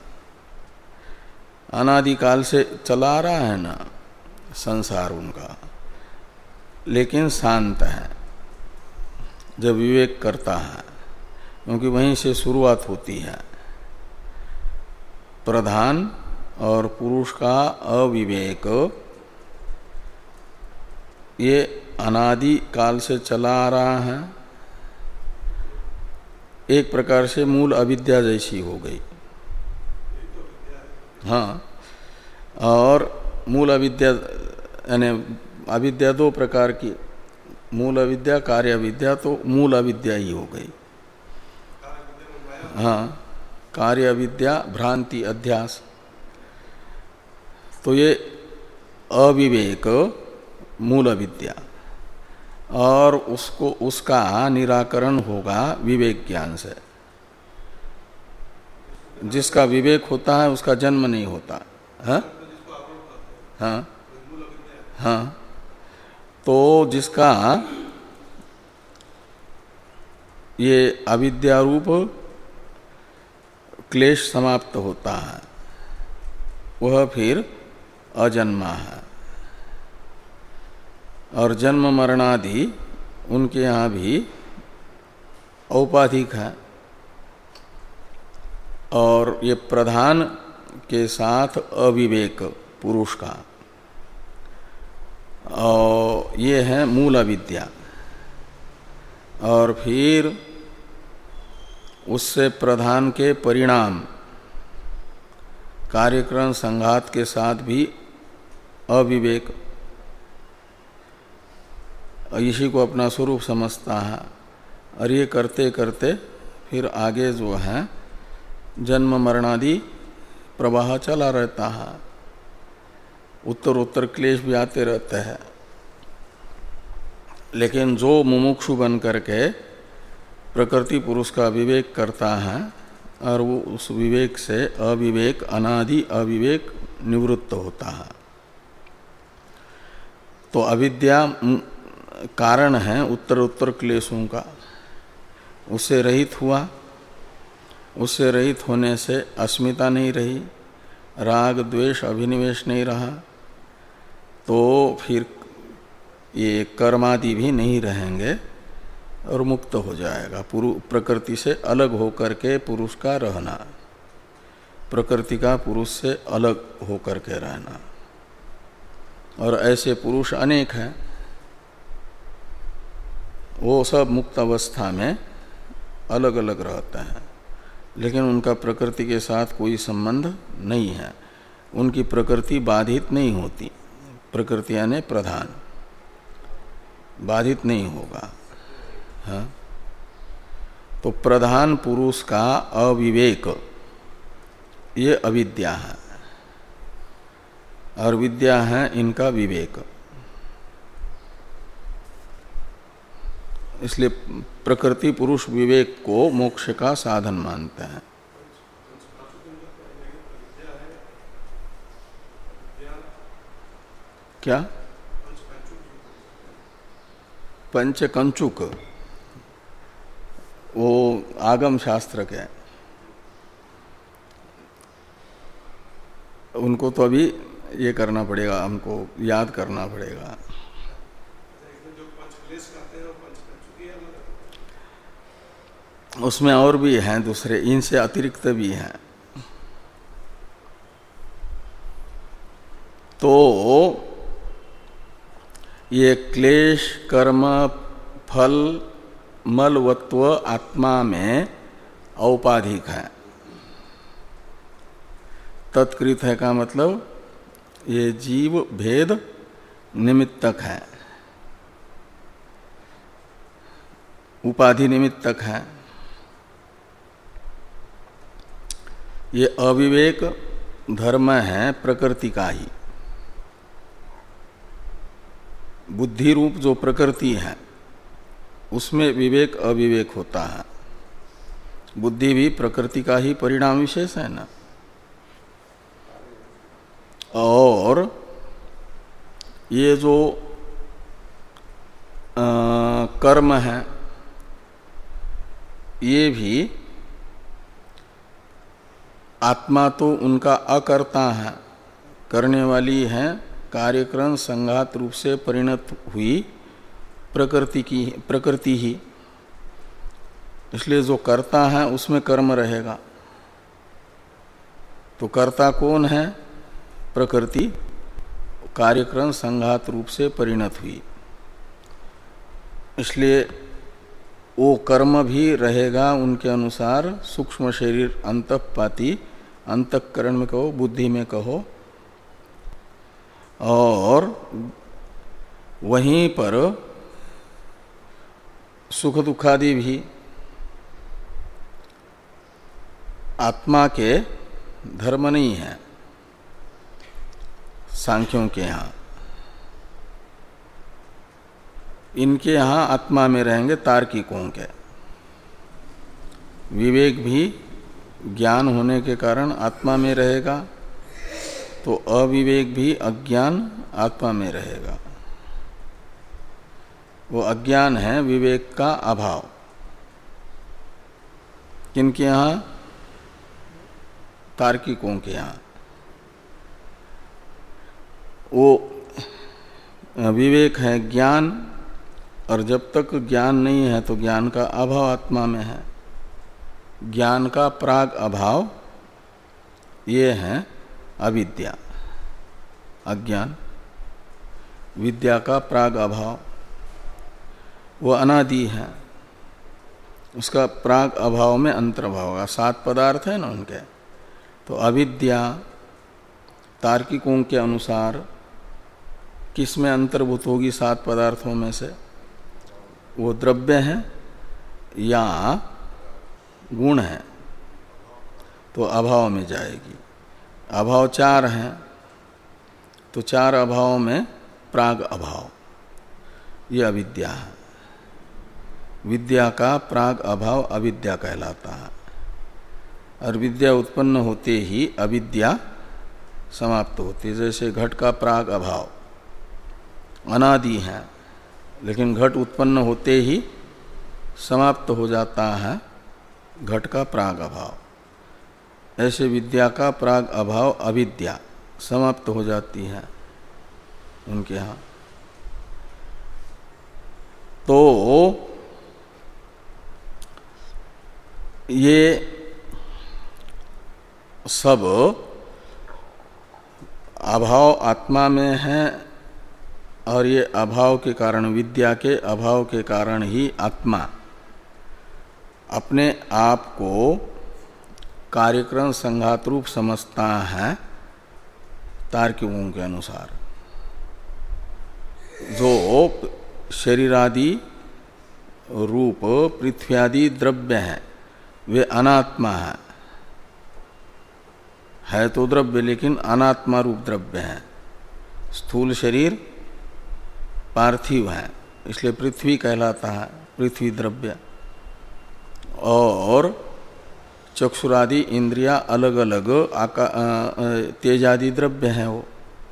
अनादि काल से चला आ रहा है ना संसार उनका, लेकिन शांत है जब विवेक करता है, क्योंकि वहीं से शुरुआत होती है। प्रधान और पुरुष का अविवेक ये अनादि काल से चला आ रहा है, एक प्रकार से मूल अविद्या जैसी हो गई। हाँ, और मूल अविद्या यानी अविद्या दो प्रकार की, मूल अविद्या कार्य अविद्या तो मूल अविद्या ही हो गई। हाँ, कार्य अविद्या भ्रांति अध्यास, तो ये अविवेक मूल अविद्या, और उसको उसका निराकरण होगा विवेक ज्ञान से। जिसका विवेक होता है उसका जन्म नहीं होता। हाँ हाँ हाँ, तो जिसका ये अविद्यारूप क्लेश समाप्त होता है वह फिर अजन्मा है। और जन्म मरणादि उनके यहाँ भी औपाधिक है। और ये प्रधान के साथ अविवेक पुरुष का, और ये है मूल अविद्या। और फिर उससे प्रधान के परिणाम कार्यक्रम संघात के साथ भी अविवेक, इसी को अपना स्वरूप समझता है। और ये करते करते फिर आगे जो है जन्म मरणादि प्रवाह चला रहता है, उत्तर उत्तर क्लेश भी आते रहते हैं। लेकिन जो मुमुक्षु बन करके प्रकृति पुरुष का विवेक करता है और वो उस विवेक से अविवेक अनादि अविवेक निवृत्त होता है, तो अविद्या कारण है उत्तर उत्तर क्लेशों का, उससे रहित हुआ। उससे रहित होने से अस्मिता नहीं रही, राग द्वेष अभिनिवेश नहीं रहा, तो फिर ये कर्मादि भी नहीं रहेंगे और मुक्त हो जाएगा। प्रकृति से अलग होकर के पुरुष का रहना, प्रकृति का पुरुष से अलग होकर के रहना। और ऐसे पुरुष अनेक हैं, वो सब मुक्त अवस्था में अलग अलग रहते हैं, लेकिन उनका प्रकृति के साथ कोई संबंध नहीं है। उनकी प्रकृति बाधित नहीं होती, प्रकृति यानी प्रधान बाधित नहीं होगा। हाँ? तो प्रधान पुरुष का अविवेक ये अविद्या है, और विद्या है इनका विवेक। इसलिए प्रकृति पुरुष विवेक को मोक्ष का साधन मानते हैं। क्या? पंचकंचुक वो आगम शास्त्र के, उनको तो अभी ये करना पड़ेगा, हमको याद करना पड़ेगा। उसमें और भी हैं दूसरे, इनसे अतिरिक्त भी हैं। तो ये क्लेश कर्म फल मलवत्व आत्मा में औपाधिक है। तत्कृत है का मतलब ये जीव भेद निमित्तक है, उपाधि निमित्तक है। ये अविवेक धर्म है प्रकृति का ही। बुद्धि रूप जो प्रकृति है उसमें विवेक अविवेक होता है। बुद्धि भी प्रकृति का ही परिणाम विशेष है ना। और ये जो आ, कर्म है ये भी आत्मा तो उनका अकर्ता है, करने वाली है, कार्यक्रम संघात रूप से परिणत हुई प्रकृति की प्रकृति ही। इसलिए जो कर्ता है उसमें कर्म रहेगा। तो कर्ता कौन है? प्रकृति कार्यक्रम संघात रूप से परिणत हुई, इसलिए वो कर्म भी रहेगा उनके अनुसार। सूक्ष्म शरीर अंतःपाती, अंतःकरण में कहो, बुद्धि में कहो, और वहीं पर सुख दुखादि भी आत्मा के धर्म नहीं है सांख्यों के यहाँ। इनके यहाँ आत्मा में रहेंगे तार्किकों के। विवेक भी ज्ञान होने के कारण आत्मा में रहेगा, तो अविवेक भी अज्ञान आत्मा में रहेगा। वो अज्ञान है विवेक का अभाव। किनके यहाँ? तार्किकों के यहाँ। वो विवेक है ज्ञान, और जब तक ज्ञान नहीं है तो ज्ञान का अभाव आत्मा में है। ज्ञान का प्राग अभाव ये है अविद्या, अज्ञान। विद्या का प्राग अभाव वो अनादि है, उसका प्राग अभाव में अंतर्भाव होगा। सात पदार्थ है ना उनके, तो अविद्या तार्किकों के अनुसार किस में अंतर्भूत होगी? सात पदार्थों में से वो द्रव्य है या गुण है, तो अभाव में जाएगी। अभाव चार हैं, तो चार अभाव में प्राग अभाव, ये अविद्या है। विद्या का प्राग अभाव अविद्या कहलाता है, और विद्या उत्पन्न होते ही अविद्या समाप्त होती है। जैसे घट का प्राग अभाव अनादि है, लेकिन घट उत्पन्न होते ही समाप्त हो जाता है घट का प्राग अभाव। ऐसे विद्या का प्राग अभाव अविद्या समाप्त हो जाती है उनके यहाँ। तो ये सब अभाव आत्मा में है, और ये अभाव के कारण, विद्या के अभाव के कारण ही आत्मा अपने आप को कार्यक्रम संघात रूप समझता है तार्किकों के अनुसार। जो शरीरादि रूप पृथ्वी आदि द्रव्य हैं वे अनात्मा है, है तो द्रव्य लेकिन अनात्मा रूप द्रव्य है। स्थूल शरीर पार्थिव है, इसलिए पृथ्वी कहलाता है, पृथ्वी द्रव्य। और चक्षुरादि इंद्रिया अलग अलग आका तेजादि द्रव्य हैं वो,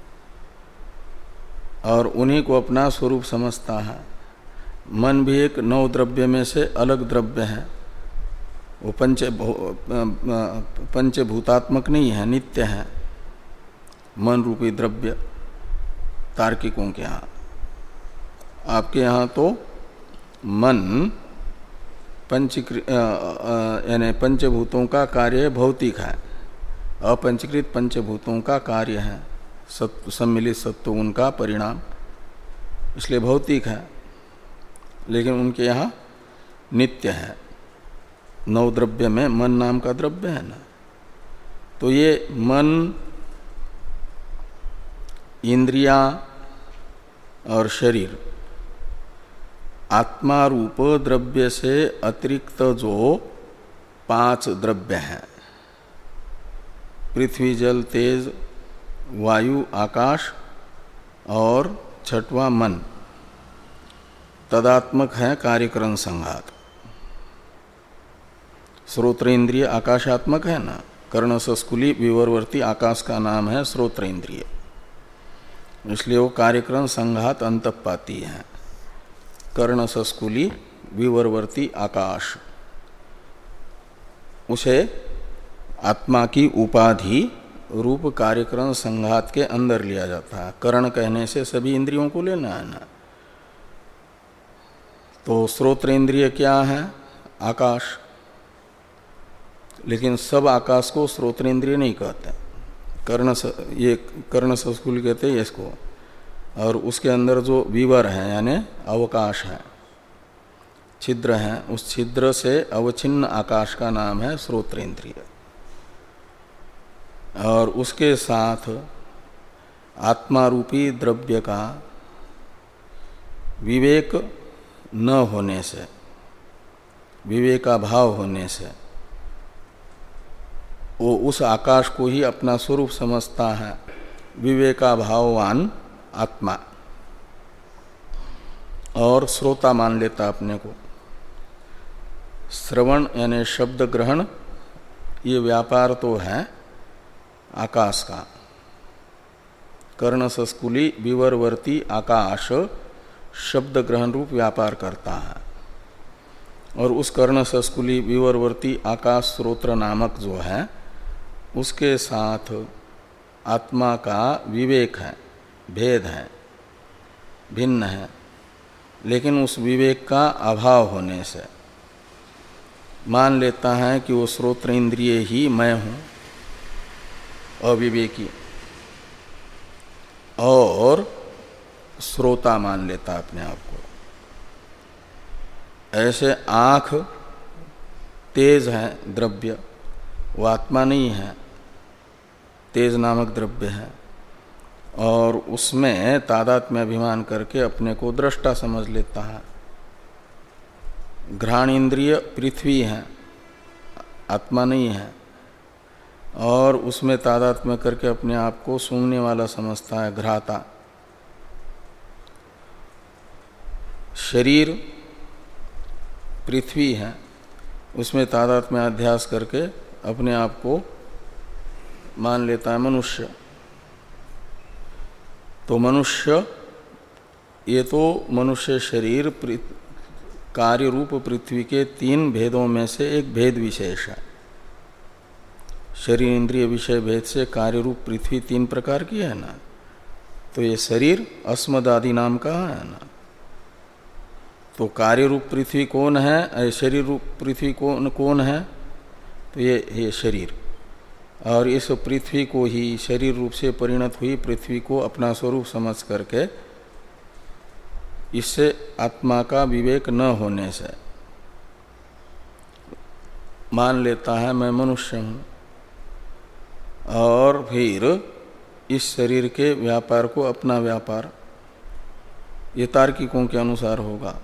और उन्हीं को अपना स्वरूप समझता है। मन भी एक नौ द्रव्य में से अलग द्रव्य है, वो पंच पंचभूतात्मक नहीं है, नित्य है मन रूपी द्रव्य तार्किकों के यहाँ। आपके यहाँ तो मन पंचीकृत यानी पंचभूतों का कार्य भौतिक है, अपंचीकृत पंचभूतों का कार्य है, सत्व सम्मिलित सत्व उनका परिणाम, इसलिए भौतिक है। लेकिन उनके यहाँ नित्य है। नौ द्रव्य में मन नाम का द्रव्य है ना, तो ये मन, इंद्रिया और शरीर आत्मा रूप द्रव्य से अतिरिक्त जो पांच द्रव्य हैं, पृथ्वी जल तेज वायु आकाश और छठवां मन, तदात्मक है कार्यकरण संघात। श्रोत्र इंद्रिय आकाशात्मक है ना, कर्ण सस्कुली विवरवर्ती आकाश का नाम है श्रोत्र इंद्रिय, इसलिए वो कार्यकरण संघात अंतःपाती है। कर्ण सस्कुली विवरवर्ती आकाश, उसे आत्मा की उपाधि रूप कार्यकरण संघात के अंदर लिया जाता है। कर्ण कहने से सभी इंद्रियों को लेना है ना, तो श्रोत्र इंद्रिय क्या है? आकाश। लेकिन सब आकाश को श्रोत्र इंद्रिय नहीं कहते, कर्ण स, ये कर्ण सस्कुल कहते हैं इसको, और उसके अंदर जो विवर है यानी अवकाश है, छिद्र है, उस छिद्र से अवच्छिन्न आकाश का नाम है श्रोत्र इंद्रिय। और उसके साथ आत्मा रूपी द्रव्य का विवेक न होने से विवेका भाव होने से वो उस आकाश को ही अपना स्वरूप समझता है, विवेका भाववान आत्मा, और श्रोता मान लेता अपने को। श्रवण यानी शब्द ग्रहण, ये व्यापार तो है आकाश का। कर्ण सस्कुली विवरवर्ती आकाश शब्द ग्रहण रूप व्यापार करता है, और उस कर्ण सस्कुली विवरवर्ती आकाश स्रोत्र नामक जो है उसके साथ आत्मा का विवेक है, भेद है, भिन्न है, लेकिन उस विवेक का अभाव होने से मान लेता है कि वो श्रोत्र इंद्रिय ही मैं हूँ, अविवेकी, और श्रोता मान लेता अपने आप को। ऐसे आँख तेज है द्रव्य, वो आत्मा नहीं है, तेज नामक द्रव्य है, और उसमें तादात्म्य अभिमान करके अपने को दृष्टा समझ लेता है। घ्राण इंद्रिय पृथ्वी है, आत्मा नहीं है, और उसमें तादात्म्य करके अपने आप को सूंघने वाला समझता है, घ्राता। शरीर पृथ्वी है, उसमें तादात्म्य अध्यास करके अपने आप को मान लेता है मनुष्य। तो मनुष्य, ये तो मनुष्य शरीर कार्य रूप पृथ्वी के तीन भेदों में से एक भेद विशेष है। शरीर इंद्रिय विषय भेद से कार्य रूप पृथ्वी तीन प्रकार की है ना, तो ये शरीर अस्मदादि नाम का है ना। तो कार्य रूप पृथ्वी कौन है, शरीर रूप पृथ्वी कौन कौन है, तो ये ये शरीर, और इस पृथ्वी को ही, शरीर रूप से परिणत हुई पृथ्वी को अपना स्वरूप समझ करके, इससे आत्मा का विवेक न होने से मान लेता है मैं मनुष्य हूँ, और फिर इस शरीर के व्यापार को अपना व्यापार, ये तार्किकों के अनुसार होगा।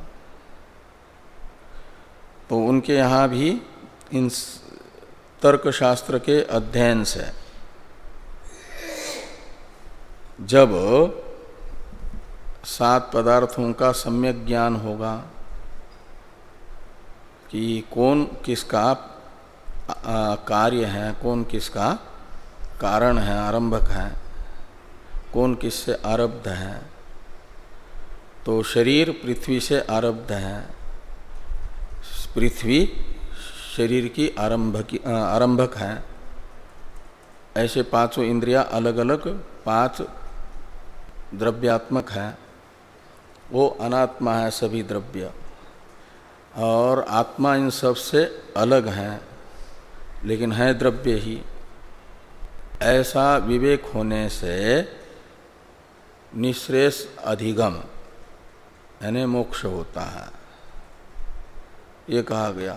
तो उनके यहाँ भी इन तर्कशास्त्र के अध्ययन से जब सात पदार्थों का सम्यक ज्ञान होगा कि कौन किसका कार्य है, कौन किसका कारण है, आरंभक है, कौन किससे आरब्ध है, तो शरीर पृथ्वी से आरब्ध है, पृथ्वी शरीर की आरंभक आरंभक है। ऐसे पांचों इंद्रियां अलग अलग पांच द्रव्यात्मक है, वो अनात्मा है सभी द्रव्य, और आत्मा इन सब से अलग है लेकिन है द्रव्य ही। ऐसा विवेक होने से निःश्रेष अधिगम यानी मोक्ष होता है, ये कहा गया।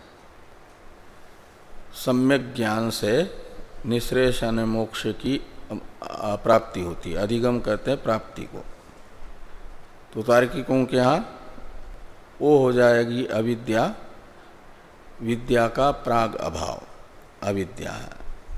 सम्यक ज्ञान से निःश्रेष यानी मोक्ष की प्राप्ति होती है। अधिगम कहते हैं प्राप्ति को। तो तार्किकों के यहाँ वो हो जाएगी अविद्या, विद्या का प्राग अभाव अविद्या है,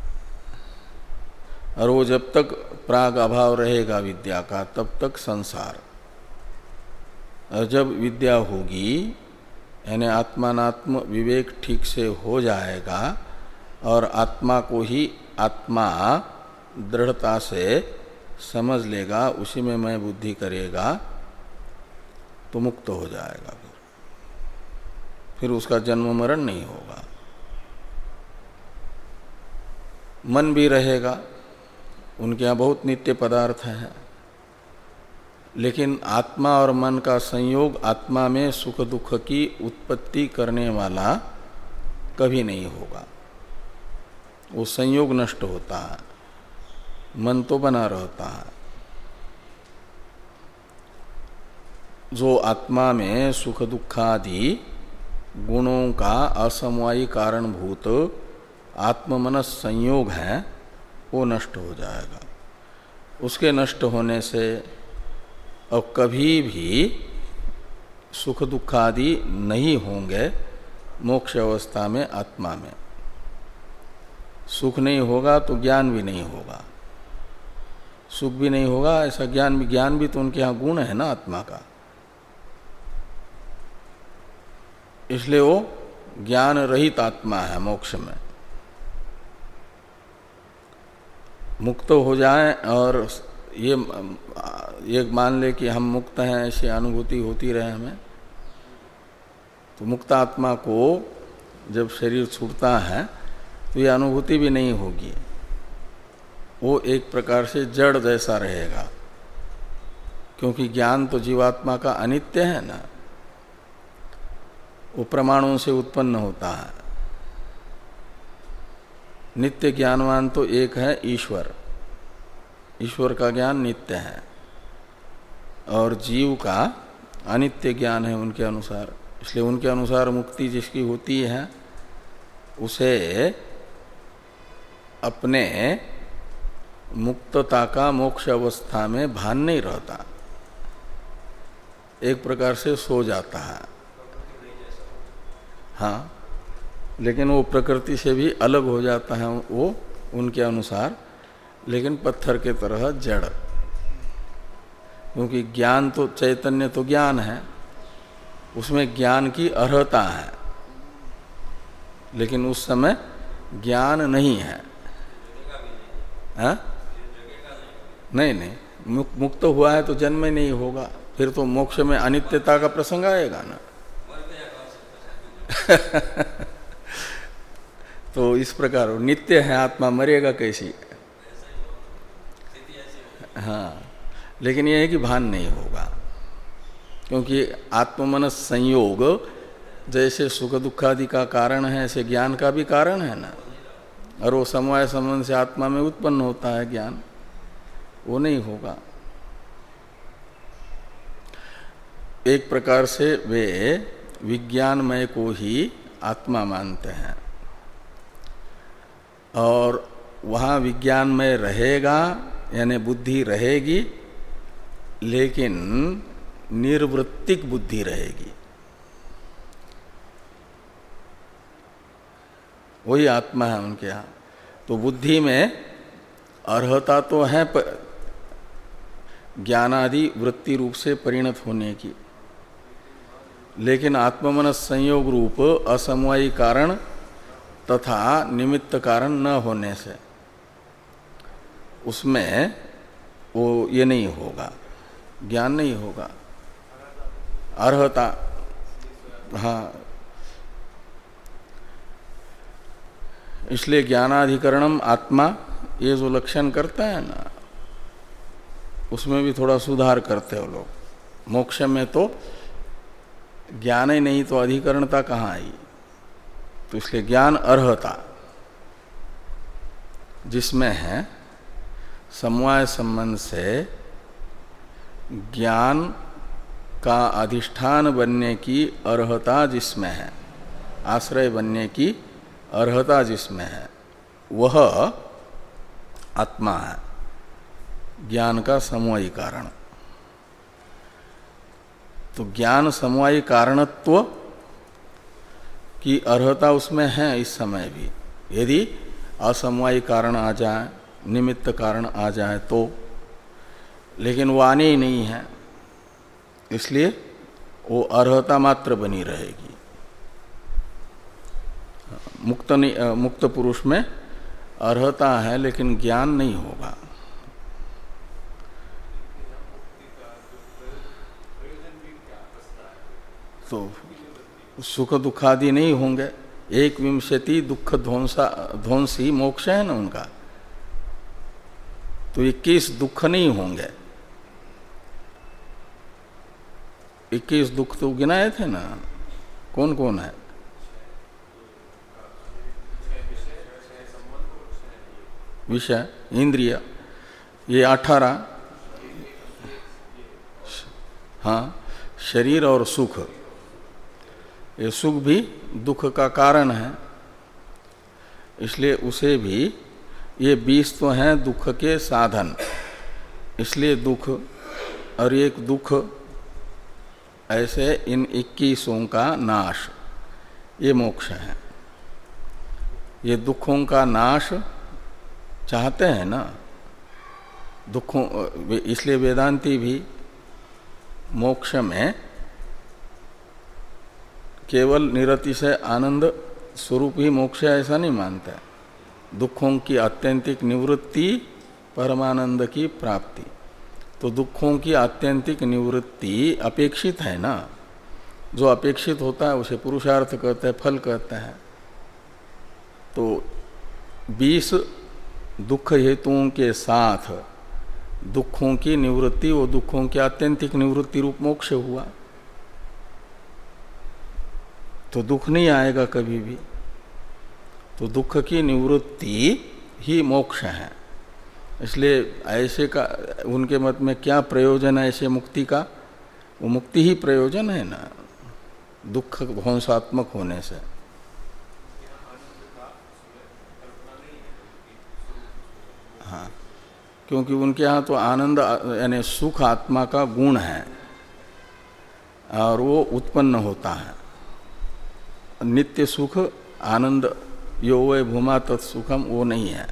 और वो जब तक प्राग अभाव रहेगा विद्या का तब तक संसार। और जब विद्या होगी यानी आत्मानात्म विवेक ठीक से हो जाएगा और आत्मा को ही आत्मा दृढ़ता से समझ लेगा, उसी में मैं बुद्धि करेगा, तो मुक्त हो जाएगा। फिर फिर उसका जन्म मरण नहीं होगा। मन भी रहेगा, उनके यहाँ बहुत नित्य पदार्थ हैं, लेकिन आत्मा और मन का संयोग आत्मा में सुख दुख की उत्पत्ति करने वाला कभी नहीं होगा। वो संयोग नष्ट होता है, मन तो बना रहता है। जो आत्मा में सुख दुखादि गुणों का असमवायी कारणभूत आत्ममनस संयोग है, वो नष्ट हो जाएगा। उसके नष्ट होने से अब कभी भी सुख दुखादि नहीं होंगे, मोक्ष अवस्था में आत्मा में। सुख नहीं होगा तो ज्ञान भी नहीं होगा, सुख भी नहीं होगा ऐसा ज्ञान भी, ज्ञान भी तो उनके यहाँ गुण है ना आत्मा का, इसलिए वो ज्ञान रहित आत्मा है मोक्ष में। मुक्त हो जाए और ये ये मान ले कि हम मुक्त हैं ऐसी अनुभूति होती रहे हमें, तो मुक्त आत्मा को जब शरीर छूटता है तो ये अनुभूति भी नहीं होगी, वो एक प्रकार से जड़ जैसा रहेगा, क्योंकि ज्ञान तो जीवात्मा का अनित्य है ना, वो प्रमाणों से उत्पन्न होता है। नित्य ज्ञानवान तो एक है ईश्वर, ईश्वर का ज्ञान नित्य है और जीव का अनित्य ज्ञान है उनके अनुसार। इसलिए उनके अनुसार मुक्ति जिसकी होती है उसे अपने मुक्तता का मोक्ष अवस्था में भान नहीं रहता, एक प्रकार से सो जाता है। हाँ, लेकिन वो प्रकृति से भी अलग हो जाता है वो उनके अनुसार, लेकिन पत्थर के तरह जड़, क्योंकि ज्ञान तो चैतन्य तो ज्ञान है, उसमें ज्ञान की अर्हता है, लेकिन उस समय ज्ञान नहीं है। हाँ? नहीं नहीं, मुक्त हुआ है तो जन्म ही नहीं होगा, फिर तो मोक्ष में अनित्यता का प्रसंग आएगा ना। तो इस प्रकार नित्य है आत्मा, मरेगा कैसी? हाँ, लेकिन यह है कि भान नहीं होगा, क्योंकि आत्ममनस संयोग जैसे सुख दुखादि का कारण है ऐसे ज्ञान का भी कारण है ना, और वो समवाय संबंध से आत्मा में उत्पन्न होता है ज्ञान, वो नहीं होगा। एक प्रकार से वे विज्ञानमय को ही आत्मा मानते हैं और वहाँ विज्ञानमय रहेगा यानी बुद्धि रहेगी, लेकिन निर्वृत्तिक बुद्धि रहेगी, वही आत्मा है उनके यहाँ। तो बुद्धि में अर्हता तो है ज्ञानादि वृत्ति रूप से परिणत होने की, लेकिन आत्ममनस संयोग रूप असमवायी कारण तथा निमित्त कारण न होने से उसमें वो ये नहीं होगा, ज्ञान नहीं होगा, अर्हता। हाँ, इसलिए ज्ञानाधिकरणम आत्मा ये जो लक्षण करता है ना, उसमें भी थोड़ा सुधार करते हो लोग। मोक्ष में तो ज्ञान ही नहीं तो अधिकरणता कहाँ आई? तो इसलिए ज्ञान अर्हता जिसमें है, समवाय संबंध से ज्ञान का अधिष्ठान बनने की अर्हता जिसमें है, आश्रय बनने की अर्हता जिसमें है, वह आत्मा है, ज्ञान का समवायी कारण। तो ज्ञान समवायी कारणत्व की अर्हता उसमें है इस समय भी। यदि असमवायी कारण आ जाए, निमित्त कारण आ जाए तो, लेकिन वो आने ही नहीं है, इसलिए वो अर्हता मात्र बनी रहेगी। मुक्त नहीं, मुक्त पुरुष में अर्हता है लेकिन ज्ञान नहीं होगा। तो सुख दुखादि नहीं होंगे, एक विंशति दुख ध्वंसा ध्वंसी मोक्ष है ना उनका, तो इक्कीस दुख नहीं होंगे। इक्कीस दुख तो गिनाए थे ना, कौन कौन है? विषय, इंद्रिय, ये अठारह। हाँ, शरीर और सुख, ये सुख भी दुख का कारण है, इसलिए उसे भी, ये बीस तो हैं दुख के साधन, इसलिए दुख और एक दुख, ऐसे इन इक्कीसों का नाश, ये मोक्ष है। ये दुखों का नाश चाहते हैं ना, दुखों, इसलिए वेदांती भी मोक्ष में केवल निरतिशय आनंद स्वरूप ही मोक्ष है ऐसा नहीं मानता है। दुखों की आत्यंतिक निवृत्ति, परमानंद की प्राप्ति। तो दुखों की आत्यंतिक निवृत्ति अपेक्षित है ना, जो अपेक्षित होता है उसे पुरुषार्थ कहते हैं, फल कहते हैं। तो बीस दुख हेतुओं के साथ दुखों की निवृत्ति, वो दुखों की आत्यंतिक निवृत्ति रूप मोक्ष हुआ। तो दुख नहीं आएगा कभी भी। तो दुख की निवृत्ति ही मोक्ष है। इसलिए ऐसे का उनके मत में क्या प्रयोजन है ऐसे मुक्ति का? वो मुक्ति ही प्रयोजन है ना, दुख ध्वंसात्मक होने से। हाँ, क्योंकि उनके यहाँ तो आनंद यानी सुख आत्मा का गुण है और वो उत्पन्न होता है। नित्य सुख आनंद यो वै भूमा तत्सुखम वो नहीं है।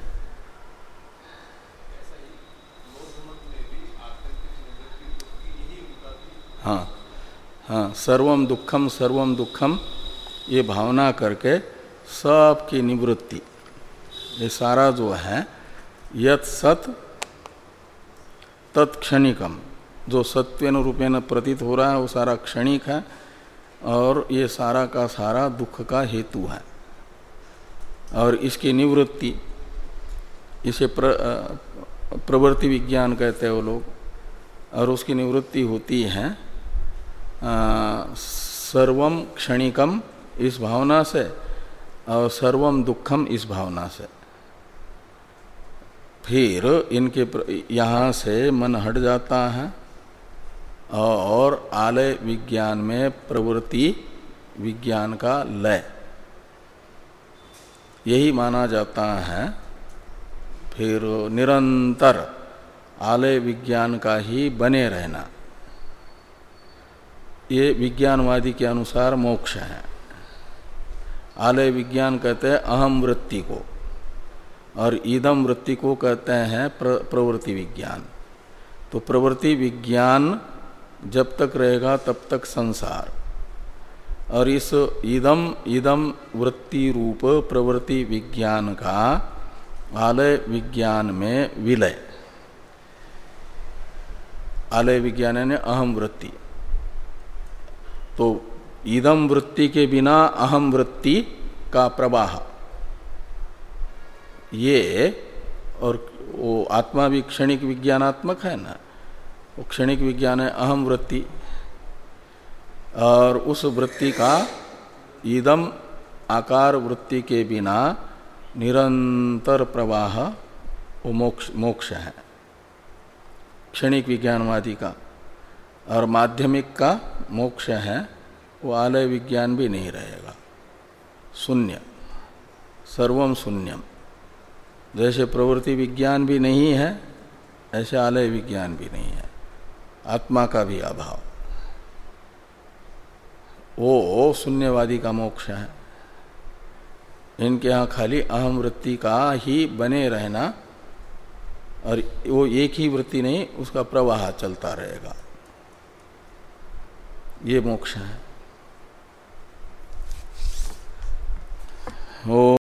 हाँ हाँ, सर्वम दुखम सर्वम दुखम ये भावना करके सब की निवृत्ति, ये सारा जो है यत सत तत्क्षणिकम, जो सत्वेन रूपेण प्रतीत हो रहा है वो सारा क्षणिक है और ये सारा का सारा दुख का हेतु है। और इसकी निवृत्ति, इसे प्र, प्रवृत्ति विज्ञान कहते हैं वो लोग। और उसकी निवृत्ति होती है सर्वम क्षणिकम इस भावना से और सर्वम दुखम इस भावना से। फिर इनके यहाँ से मन हट जाता है और आलय विज्ञान में प्रवृत्ति विज्ञान का लय, यही माना जाता है। फिर निरंतर आलय विज्ञान का ही बने रहना, ये विज्ञानवादी के अनुसार मोक्ष है। आलय विज्ञान कहते हैं अहम वृत्ति को और ईदम वृत्ति को कहते हैं प्र, प्रवृत्ति विज्ञान। तो प्रवृत्ति विज्ञान जब तक रहेगा तब तक संसार, और इस ईदम ईदम वृत्ति रूप प्रवृत्ति विज्ञान का आलय विज्ञान में विलय। आलय विज्ञान यानी अहम वृत्ति। तो ईदम वृत्ति के बिना अहम वृत्ति का प्रवाह, ये और वो आत्मा भी क्षणिक विज्ञानात्मक है ना, वो क्षणिक विज्ञान है अहम वृत्ति। और उस वृत्ति का ईदम आकार वृत्ति के बिना निरंतर प्रवाह वो मोक्ष मोक्ष है क्षणिक विज्ञानवादी का। और माध्यमिक का मोक्ष है वो आलय विज्ञान भी नहीं रहेगा, शून्य, सर्वम शून्यम। जैसे प्रवृत्ति विज्ञान भी नहीं है ऐसे आलय विज्ञान भी नहीं है, आत्मा का भी अभाव, वो शून्यवादी का मोक्ष है। इनके यहाँ खाली अहम वृत्ति का ही बने रहना, और वो एक ही वृत्ति नहीं उसका प्रवाह चलता रहेगा, ये मोक्ष है। ओ